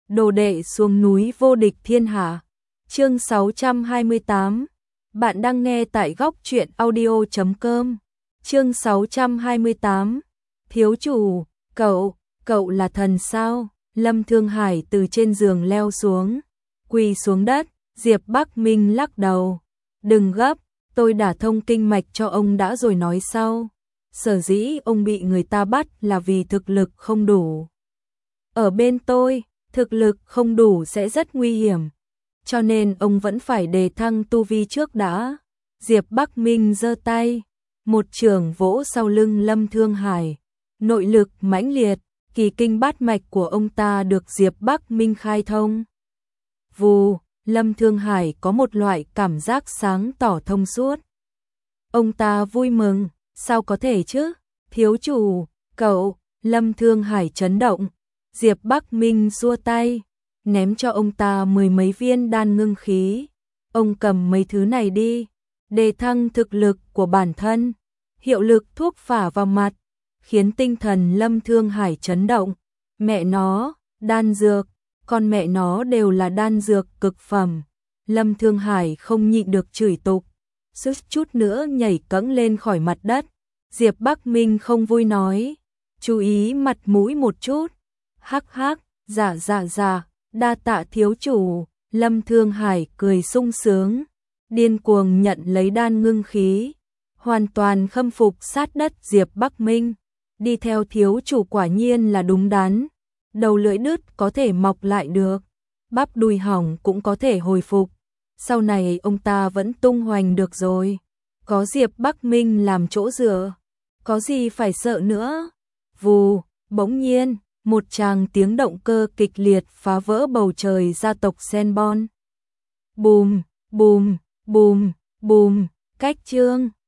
đồ đệ xuống núi vô địch thiên hạ. Chương 628. Bạn đang nghe tại góc truyện audio.com. Chương 628. Thiếu chủ, cậu là thần sao? Lâm Thương Hải từ trên giường leo xuống, quỳ xuống đất. Diệp Bắc Minh lắc đầu. Đừng gấp, tôi đã thông kinh mạch cho ông đã rồi nói sau. Sở dĩ ông bị người ta bắt là vì thực lực không đủ. Ở bên tôi, thực lực không đủ sẽ rất nguy hiểm. Cho nên ông vẫn phải đề thăng tu vi trước đã. Diệp Bắc Minh giơ tay, một chưởng vỗ sau lưng Lâm Thương Hải. Nội lực mãnh liệt, kỳ kinh bát mạch của ông ta được Diệp Bắc Minh khai thông. Vù, Lâm Thương Hải có một loại cảm giác sáng tỏ thông suốt. Ông ta vui mừng, sao có thể chứ? Thiếu chủ, cậu, Lâm Thương Hải chấn động. Diệp Bắc Minh xua tay, ném cho ông ta 10 mấy viên đan ngưng khí. Ông cầm mấy thứ này đi, đề thăng thực lực của bản thân. Hiệu lực thuốc phả vào mặt, khiến tinh thần Lâm Thương Hải chấn động. Mẹ nó, đan dược, con mẹ nó đều là đan dược cực phẩm. Lâm Thương Hải không nhịn được chửi tục, suýt chút nữa nhảy cẫng lên khỏi mặt đất. Diệp Bắc Minh không vui nói, chú ý mặt mũi một chút. Hắc hắc, dạ, đa tạ thiếu chủ. Lâm Thương Hải cười sung sướng, điên cuồng nhận lấy đan ngưng khí, hoàn toàn khâm phục sát đất Diệp Bắc Minh. Đi theo thiếu chủ quả nhiên là đúng đắn, đầu lưỡi đứt có thể mọc lại được, bắp đùi hỏng cũng có thể hồi phục. Sau này ông ta vẫn tung hoành được rồi, có Diệp Bắc Minh làm chỗ dựa, có gì phải sợ nữa. Vù, bỗng nhiên, một tràng tiếng động cơ kịch liệt phá vỡ bầu trời gia tộc Senbon. Bùm, bùm, bùm, bùm, cách chương.